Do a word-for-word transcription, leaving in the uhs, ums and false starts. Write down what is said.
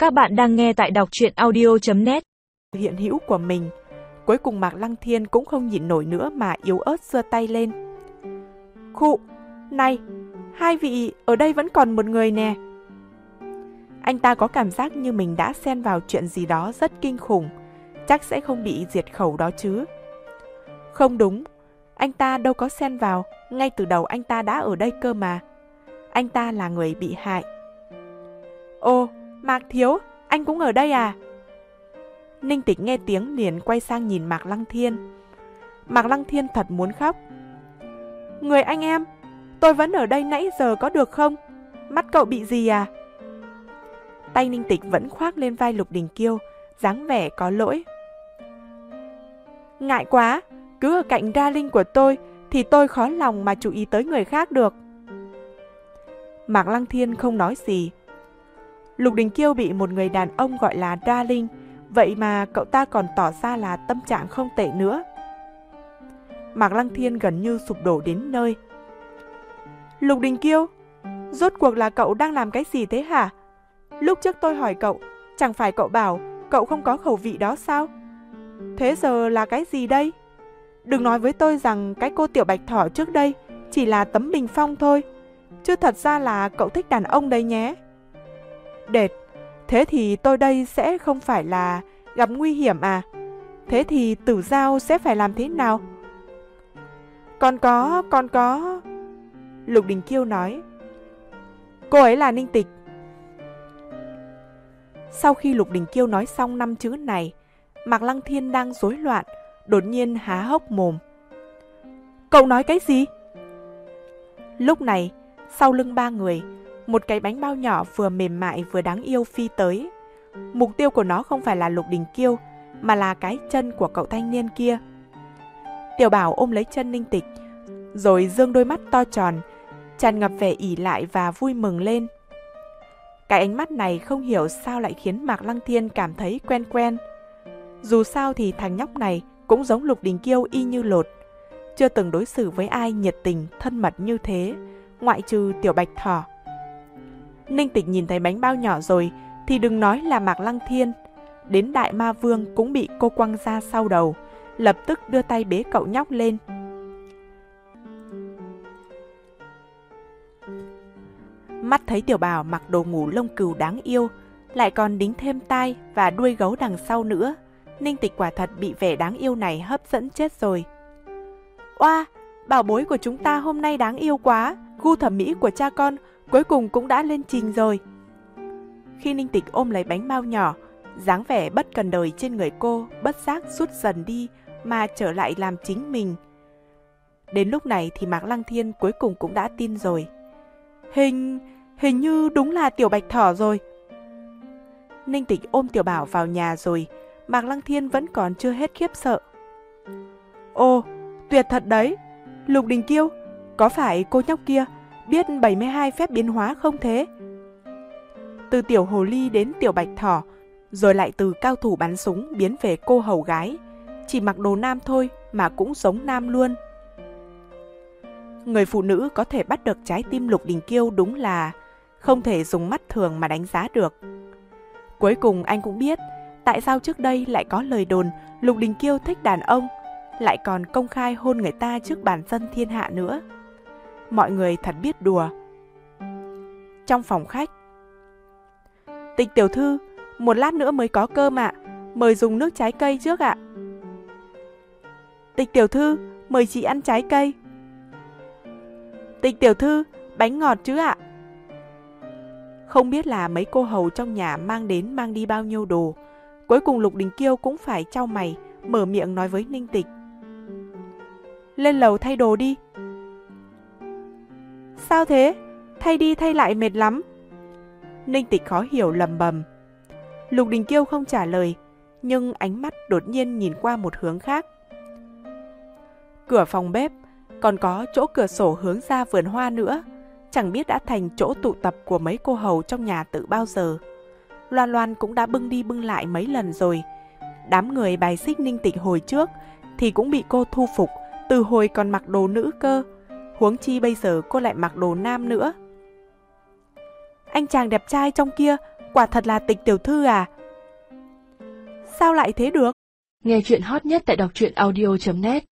Các bạn đang nghe tại đọc truyện audio chấm net. Hiện hữu của mình. Cuối cùng Mạc Lăng Thiên cũng không nhịn nổi nữa mà yếu ớt giơ tay lên. Khụ, này, hai vị, ở đây vẫn còn một người nè. Anh ta có cảm giác như mình đã xen vào chuyện gì đó rất kinh khủng, chắc sẽ không bị diệt khẩu đó chứ. Không đúng, anh ta đâu có xen vào, ngay từ đầu anh ta đã ở đây cơ mà. Anh ta là người bị hại. Ồ, Mạc Thiếu, anh cũng ở đây à? Ninh Tịch nghe tiếng liền quay sang nhìn Mạc Lăng Thiên. Mạc Lăng Thiên thật muốn khóc. Người anh em, tôi vẫn ở đây nãy giờ có được không? Mắt cậu bị gì à? Tay Ninh Tịch vẫn khoác lên vai Lục Đình Kiêu, dáng vẻ có lỗi. Ngại quá, cứ ở cạnh darling của tôi thì tôi khó lòng mà chú ý tới người khác được. Mạc Lăng Thiên không nói gì. Lục Đình Kiêu bị một người đàn ông gọi là darling, vậy mà cậu ta còn tỏ ra là tâm trạng không tệ nữa. Mạc Lăng Thiên gần như sụp đổ đến nơi. Lục Đình Kiêu, rốt cuộc là cậu đang làm cái gì thế hả? Lúc trước tôi hỏi cậu, chẳng phải cậu bảo cậu không có khẩu vị đó sao? Thế giờ là cái gì đây? Đừng nói với tôi rằng cái cô Tiểu Bạch Thỏ trước đây chỉ là tấm bình phong thôi, chứ thật ra là cậu thích đàn ông đấy nhé. Đệt, thế thì tôi đây sẽ không phải là gặp nguy hiểm à? Thế thì Tử Giao sẽ phải làm thế nào? Còn có, còn có... Lục Đình Kiêu nói. Cô ấy là Ninh Tịch. Sau khi Lục Đình Kiêu nói xong năm chữ này, Mạc Lăng Thiên đang rối loạn, đột nhiên há hốc mồm. Cậu nói cái gì? Lúc này, sau lưng ba người, một cái bánh bao nhỏ vừa mềm mại vừa đáng yêu phi tới. Mục tiêu của nó không phải là Lục Đình Kiêu, mà là cái chân của cậu thanh niên kia. Tiểu Bảo ôm lấy chân Ninh Tịch, rồi dương đôi mắt to tròn, tràn ngập vẻ ỷ lại và vui mừng lên. Cái ánh mắt này không hiểu sao lại khiến Mạc Lăng Thiên cảm thấy quen quen. Dù sao thì thằng nhóc này cũng giống Lục Đình Kiêu y như lột, chưa từng đối xử với ai nhiệt tình, thân mật như thế, ngoại trừ Tiểu Bạch Thỏ. Ninh Tịch nhìn thấy bánh bao nhỏ rồi thì đừng nói là Mạc Lăng Thiên, đến Đại Ma Vương cũng bị cô quăng ra sau đầu, lập tức đưa tay bế cậu nhóc lên. Mắt thấy Tiểu Bảo mặc đồ ngủ lông cừu đáng yêu, lại còn đính thêm tai và đuôi gấu đằng sau nữa, Ninh Tịch quả thật bị vẻ đáng yêu này hấp dẫn chết rồi. Oa, bảo bối của chúng ta hôm nay đáng yêu quá, gu thẩm mỹ của cha con cuối cùng cũng đã lên trình rồi. Khi Ninh Tịch ôm lấy bánh bao nhỏ, dáng vẻ bất cần đời trên người cô bất giác rút dần đi mà trở lại làm chính mình. Đến lúc này thì Mạc Lăng Thiên cuối cùng cũng đã tin rồi. Hình... hình như đúng là Tiểu Bạch Thỏ rồi. Ninh Tịch ôm Tiểu Bảo vào nhà rồi, Mạc Lăng Thiên vẫn còn chưa hết khiếp sợ. Ồ, tuyệt thật đấy. Lục Đình Kiêu, có phải cô nhóc kia biết bảy mươi hai phép biến hóa không thế? Từ tiểu hồ ly đến Tiểu Bạch Thỏ, rồi lại từ cao thủ bắn súng biến về cô hầu gái, chỉ mặc đồ nam thôi mà cũng giống nam luôn. Người phụ nữ có thể bắt được trái tim Lục Đình Kiêu đúng là không thể dùng mắt thường mà đánh giá được. Cuối cùng anh cũng biết tại sao trước đây lại có lời đồn Lục Đình Kiêu thích đàn ông, lại còn công khai hôn người ta trước bàn dân thiên hạ nữa. Mọi người thật biết đùa. Trong phòng khách, Tịch tiểu thư, một lát nữa mới có cơm ạ, mời dùng nước trái cây trước ạ. Tịch tiểu thư, mời chị ăn trái cây. Tịch tiểu thư, bánh ngọt chứ ạ. Không biết là mấy cô hầu trong nhà mang đến mang đi bao nhiêu đồ, cuối cùng Lục Đình Kiêu cũng phải chau mày, mở miệng nói với Ninh Tịch. Lên lầu thay đồ đi. Sao thế? Thay đi thay lại mệt lắm. Ninh Tịch khó hiểu lầm bầm. Lục Đình Kiêu không trả lời, nhưng ánh mắt đột nhiên nhìn qua một hướng khác. Cửa phòng bếp, còn có chỗ cửa sổ hướng ra vườn hoa nữa, chẳng biết đã thành chỗ tụ tập của mấy cô hầu trong nhà từ bao giờ. Loan Loan cũng đã bưng đi bưng lại mấy lần rồi. Đám người bài xích Ninh Tịch hồi trước thì cũng bị cô thu phục từ hồi còn mặc đồ nữ cơ, huống chi bây giờ cô lại mặc đồ nam nữa. Anh chàng đẹp trai trong kia quả thật là Tịch tiểu thư à? Sao lại thế được? Nghe chuyện hot nhất tại đọc truyện audio chấm net.